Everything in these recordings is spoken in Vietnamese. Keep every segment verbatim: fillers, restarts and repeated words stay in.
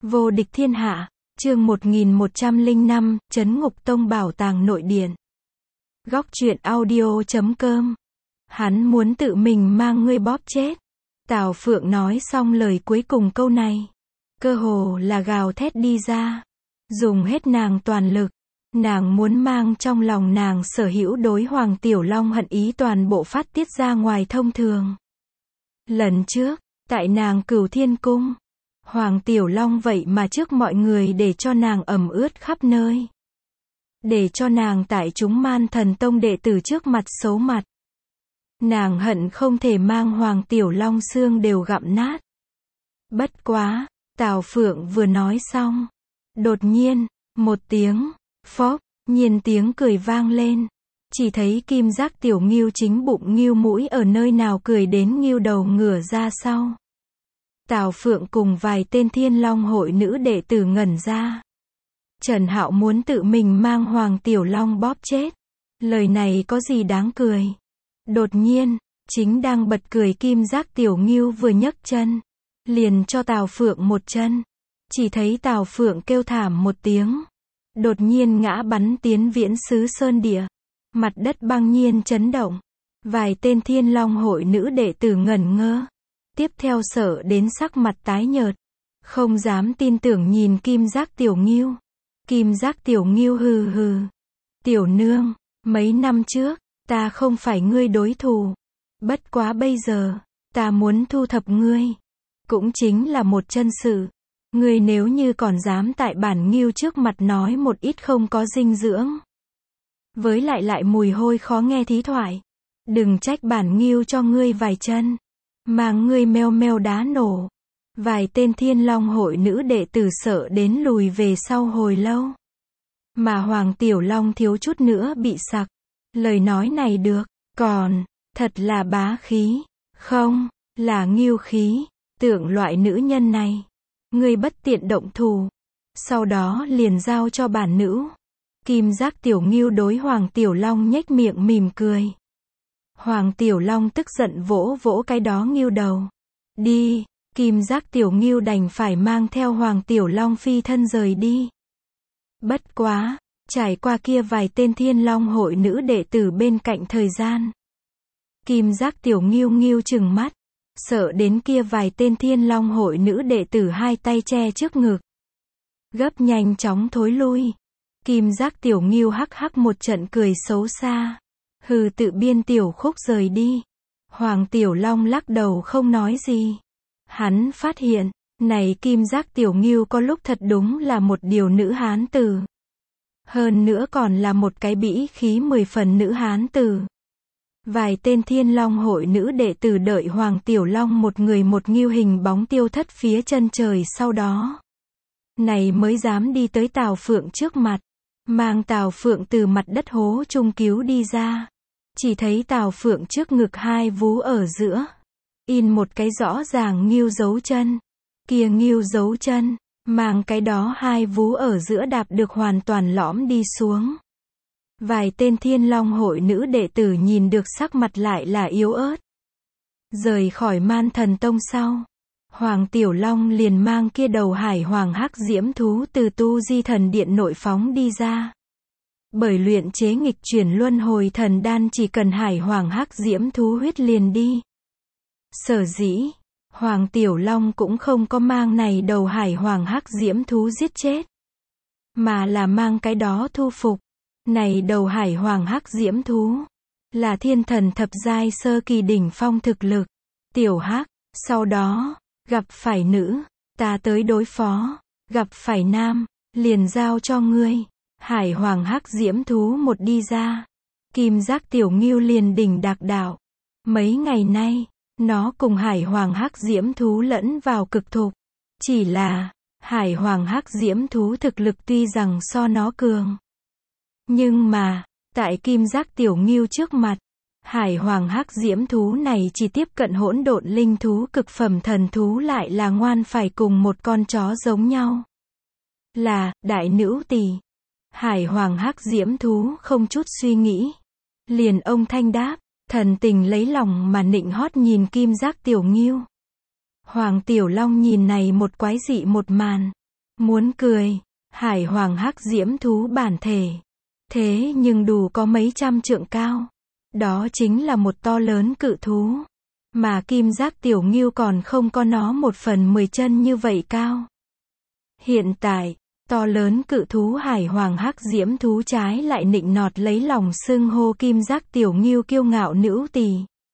Vô địch thiên hạ, chương một nghìn một trăm lẻ năm, Trấn Ngục Tông bảo tàng nội điện. Góc truyện audio chấm com. Hắn muốn tự mình mang ngươi bóp chết. Tào Phượng nói xong lời cuối cùng câu này, cơ hồ là gào thét đi ra, dùng hết nàng toàn lực. Nàng muốn mang trong lòng nàng sở hữu đối Hoàng Tiểu Long hận ý toàn bộ phát tiết ra ngoài thông thường. Lần trước, tại nàng Cửu Thiên Cung, Hoàng Tiểu Long vậy mà trước mọi người để cho nàng ẩm ướt khắp nơi. Để cho nàng tại chúng Man Thần Tông đệ tử trước mặt xấu mặt. Nàng hận không thể mang Hoàng Tiểu Long xương đều gặm nát. Bất quá, Tào Phượng vừa nói xong, đột nhiên, một tiếng, phốc, nhiên tiếng cười vang lên. Chỉ thấy kim giác tiểu ngưu chính bụng ngưu mũi ở nơi nào cười đến ngưu đầu ngửa ra sau. Tào Phượng cùng vài tên Thiên Long hội nữ đệ tử ngẩn ra. Trần Hạo muốn tự mình mang Hoàng Tiểu Long bóp chết. Lời này có gì đáng cười? Đột nhiên, chính đang bật cười kim giác tiểu ngưu vừa nhấc chân, liền cho Tào Phượng một chân. Chỉ thấy Tào Phượng kêu thảm một tiếng, đột nhiên ngã bắn tiến viễn xứ sơn địa. Mặt đất băng nhiên chấn động. Vài tên Thiên Long hội nữ đệ tử ngẩn ngơ. Tiếp theo sợ đến sắc mặt tái nhợt, không dám tin tưởng nhìn kim giác tiểu ngưu. Kim giác tiểu ngưu hừ hừ. Tiểu nương, mấy năm trước, ta không phải ngươi đối thủ. Bất quá bây giờ, ta muốn thu thập ngươi. Cũng chính là một chân sự. Ngươi nếu như còn dám tại bản ngưu trước mặt nói một ít không có dinh dưỡng, với lại lại mùi hôi khó nghe thí thoại, đừng trách bản ngưu cho ngươi vài chân, mang ngươi meo meo đá nổ. Vài tên Thiên Long hội nữ đệ tử sợ đến lùi về sau hồi lâu. Mà Hoàng Tiểu Long thiếu chút nữa bị sặc. Lời nói này được, còn, thật là bá khí, không, là ngưu khí, tưởng loại nữ nhân này. Ngươi bất tiện động thủ, sau đó liền giao cho bản nữ. Kim giác tiểu ngưu đối Hoàng Tiểu Long nhếch miệng mỉm cười. Hoàng Tiểu Long tức giận vỗ vỗ cái đó ngưu đầu. Đi, kim giác tiểu ngưu đành phải mang theo Hoàng Tiểu Long phi thân rời đi. Bất quá, trải qua kia vài tên Thiên Long hội nữ đệ tử bên cạnh thời gian, kim giác tiểu ngưu ngưu trừng mắt, sợ đến kia vài tên Thiên Long hội nữ đệ tử hai tay che trước ngực, gấp nhanh chóng thối lui. Kim giác tiểu ngưu hắc hắc một trận cười xấu xa, hừ tự biên tiểu khúc rời đi. Hoàng Tiểu Long lắc đầu không nói gì. Hắn phát hiện, này kim giác tiểu ngưu có lúc thật đúng là một điều nữ hán tử. Hơn nữa còn là một cái bĩ khí mười phần nữ hán tử. Vài tên Thiên Long hội nữ đệ tử đợi Hoàng Tiểu Long một người một ngưu hình bóng tiêu thất phía chân trời sau đó. Này mới dám đi tới Tào Phượng trước mặt, mang Tào Phượng từ mặt đất hố trung cứu đi ra. Chỉ thấy Tào Phượng trước ngực hai vú ở giữa, in một cái rõ ràng ngưu dấu chân. Kia ngưu dấu chân, mang cái đó hai vú ở giữa đạp được hoàn toàn lõm đi xuống. Vài tên Thiên Long hội nữ đệ tử nhìn được sắc mặt lại là yếu ớt. Rời khỏi Man Thần Tông sau, Hoàng Tiểu Long liền mang kia đầu hải hoàng hắc diễm thú từ tu di thần điện nội phóng đi ra. Bởi luyện chế nghịch chuyển luân hồi thần đan chỉ cần hải hoàng hắc diễm thú huyết liền đi. Sở dĩ, Hoàng Tiểu Long cũng không có mang này đầu hải hoàng hắc diễm thú giết chết, mà là mang cái đó thu phục. Này đầu hải hoàng hắc diễm thú, là thiên thần thập giai sơ kỳ đỉnh phong thực lực. Tiểu hắc, sau đó, gặp phải nữ, ta tới đối phó, gặp phải nam, liền giao cho ngươi. Hải hoàng hắc diễm thú một đi ra, kim giác tiểu ngưu liền đỉnh đạc đạo. Mấy ngày nay, nó cùng hải hoàng hắc diễm thú lẫn vào cực thục. Chỉ là, hải hoàng hắc diễm thú thực lực tuy rằng so nó cường, nhưng mà, tại kim giác tiểu ngưu trước mặt, hải hoàng hắc diễm thú này chỉ tiếp cận hỗn độn linh thú cực phẩm thần thú lại là ngoan phải cùng một con chó giống nhau. Là, đại nữ tỳ. Hải hoàng hắc diễm thú không chút suy nghĩ, liền ông thanh đáp, thần tình lấy lòng mà nịnh hót nhìn kim giác tiểu ngưu. Hoàng Tiểu Long nhìn này một quái dị một màn, Muốn cười, hải hoàng hắc diễm thú bản thể. Thế nhưng đủ có mấy trăm trượng cao. Đó chính là một to lớn cự thú. Mà kim giác tiểu ngưu còn không có nó một phần mười chân như vậy cao. Hiện tại, to lớn cự thú hải hoàng hắc diễm thú trái lại nịnh nọt lấy lòng xưng hô kim giác tiểu ngưu kiêu ngạo nữ tỳ.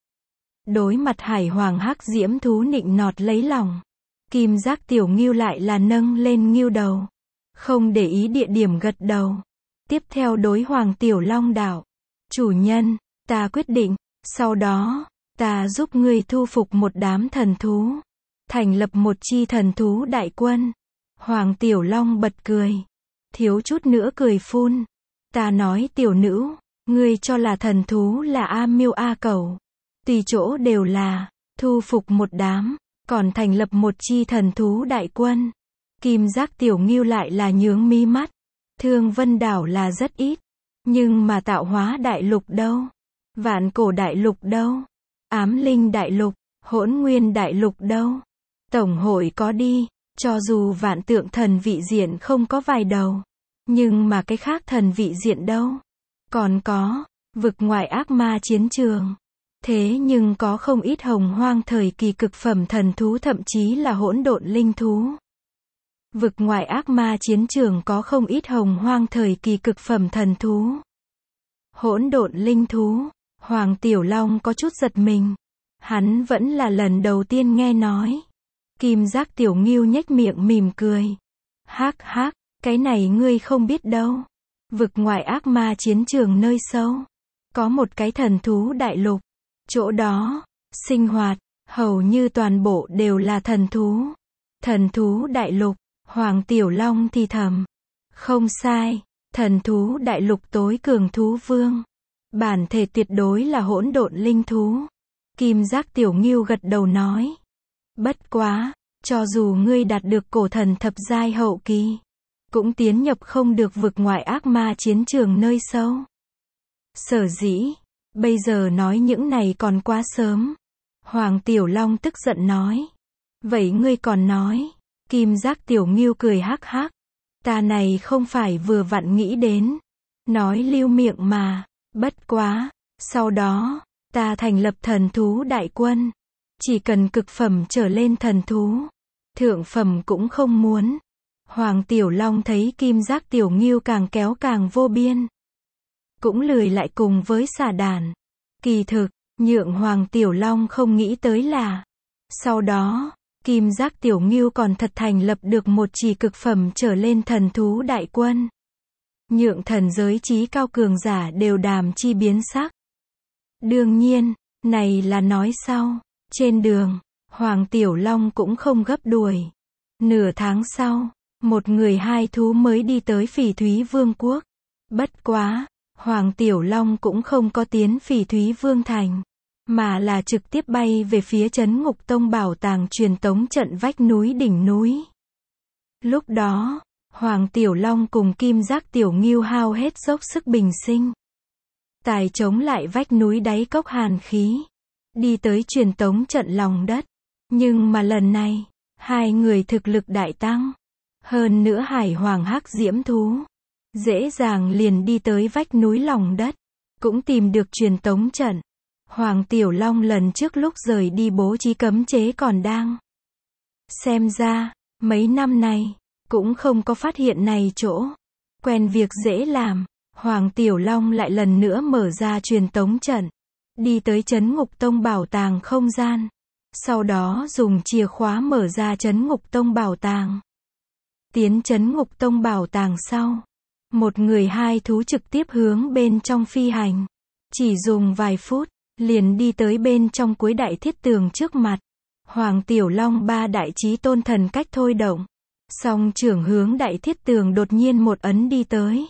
Đối mặt hải hoàng hắc diễm thú nịnh nọt lấy lòng, kim giác tiểu ngưu lại là nâng lên ngưu đầu, không để ý địa điểm gật đầu. Tiếp theo đối hoàng tiểu long đạo, chủ nhân, ta quyết định, sau đó, ta giúp ngươi thu phục một đám thần thú, thành lập một chi thần thú đại quân. Hoàng tiểu long bật cười, thiếu chút nữa cười phun. Ta nói tiểu nữ, ngươi cho là thần thú là A miêu A cẩu, tùy chỗ đều là, thu phục một đám, còn thành lập một chi thần thú đại quân. Kim giác tiểu ngưu lại là nhướng mi mắt. Thương Vân đảo là rất ít, nhưng mà tạo hóa đại lục đâu? Vạn cổ đại lục đâu? Ám linh đại lục, hỗn nguyên đại lục đâu? Tổng hội có đi, cho dù vạn tượng thần vị diện không có vài đầu, nhưng mà cái khác thần vị diện đâu? Còn có, vực ngoại ác ma chiến trường. Thế nhưng có không ít hồng hoang thời kỳ cực phẩm thần thú, thậm chí là hỗn độn linh thú. Vực ngoại ác ma chiến trường có không ít hồng hoang thời kỳ cực phẩm thần thú. Hỗn độn linh thú, Hoàng Tiểu Long có chút giật mình. Hắn vẫn là lần đầu tiên nghe nói. Kim giác tiểu ngưu nhếch miệng mỉm cười. Hắc hắc, cái này ngươi không biết đâu. Vực ngoại ác ma chiến trường nơi sâu, có một cái thần thú đại lục. Chỗ đó, sinh hoạt, hầu như toàn bộ đều là thần thú. Thần thú đại lục, Hoàng Tiểu Long thì thầm. Không sai, thần thú đại lục tối cường thú vương. Bản thể tuyệt đối là hỗn độn linh thú. Kim giác tiểu ngưu gật đầu nói. Bất quá, cho dù ngươi đạt được cổ thần thập giai hậu kỳ, cũng tiến nhập không được vực ngoại ác ma chiến trường nơi sâu. Sở dĩ, bây giờ nói những này còn quá sớm. Hoàng Tiểu Long tức giận nói. Vậy ngươi còn nói? Kim giác tiểu ngưu cười hắc hắc. Ta này không phải vừa vặn nghĩ đến. Nói lưu miệng mà. Bất quá. Sau đó, ta thành lập thần thú đại quân. Chỉ cần cực phẩm trở lên thần thú. Thượng phẩm cũng không muốn. Hoàng Tiểu Long thấy kim giác tiểu ngưu càng kéo càng vô biên. Cũng lười lại cùng với xả đàn. Kỳ thực, nhượng Hoàng Tiểu Long không nghĩ tới là. Sau đó, kim giác tiểu ngưu còn thật thành lập được một chỉ cực phẩm trở lên thần thú đại quân. Nhượng thần giới trí cao cường giả đều đàm chi biến sắc. Đương nhiên, này là nói sau. Trên đường, Hoàng Tiểu Long cũng không gấp đuổi. Nửa tháng sau, một người hai thú mới đi tới Phỉ Thúy Vương quốc. Bất quá, Hoàng Tiểu Long cũng không có tiến Phỉ Thúy Vương thành, mà là trực tiếp bay về phía Trấn Ngục Tông bảo tàng truyền tống trận vách núi đỉnh núi. Lúc đó, Hoàng Tiểu Long cùng kim giác tiểu ngưu hao hết dốc sức bình sinh. Tài chống lại vách núi đáy cốc hàn khí. Đi tới truyền tống trận lòng đất. Nhưng mà lần này, hai người thực lực đại tăng. Hơn nữa hải hoàng hắc diễm thú. Dễ dàng liền đi tới vách núi lòng đất. Cũng tìm được truyền tống trận. Hoàng Tiểu Long lần trước lúc rời đi bố trí cấm chế còn đang. Xem ra, mấy năm này, cũng không có phát hiện này chỗ. Quen việc dễ làm, Hoàng Tiểu Long lại lần nữa mở ra truyền tống trận. Đi tới Trấn Ngục Tông bảo tàng không gian. Sau đó dùng chìa khóa mở ra Trấn Ngục Tông bảo tàng. Tiến Trấn Ngục Tông bảo tàng sau. Một người hai thú trực tiếp hướng bên trong phi hành. Chỉ dùng vài phút, liền đi tới bên trong cuối đại thiết tường trước mặt. Hoàng Tiểu Long ba đại chí tôn thần cách thôi động. Song trưởng hướng đại thiết tường đột nhiên một ấn đi tới.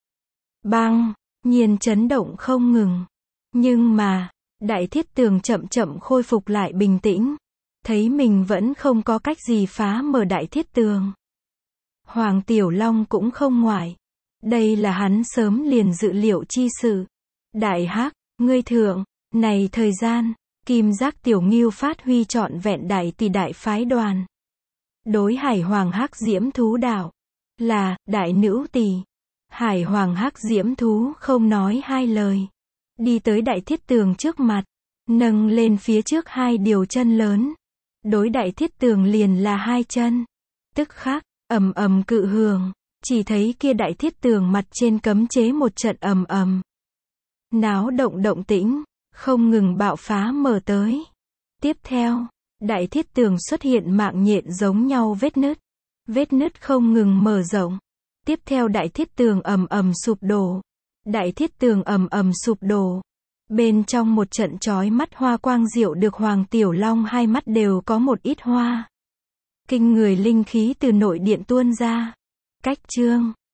Bang, nhiên chấn động không ngừng. Nhưng mà, đại thiết tường chậm chậm khôi phục lại bình tĩnh. Thấy mình vẫn không có cách gì phá mở đại thiết tường. Hoàng Tiểu Long cũng không ngoại. Đây là hắn sớm liền dự liệu chi sự. Đại hắc, ngươi thượng, này thời gian, kim giác tiểu ngưu phát huy trọn vẹn đại tỷ đại phái đoàn. Đối hải hoàng hắc diễm thú đạo. Là, đại nữ tỳ. Hải hoàng hắc diễm thú không nói hai lời. Đi tới đại thiết tường trước mặt. Nâng lên phía trước hai điều chân lớn. Đối đại thiết tường liền là hai chân. Tức khắc, ầm ầm cự hưởng. Chỉ thấy kia đại thiết tường mặt trên cấm chế một trận ầm ầm. Náo động động tĩnh, không ngừng bạo phá mở tới. Tiếp theo, đại thiết tường xuất hiện mạng nhện giống nhau vết nứt. Vết nứt không ngừng mở rộng. Tiếp theo đại thiết tường ầm ầm sụp đổ. Đại thiết tường ầm ầm sụp đổ. Bên trong một trận chói mắt hoa quang diệu được Hoàng Tiểu Long hai mắt đều có một ít hoa. Kinh người linh khí từ nội điện tuôn ra. Cách chương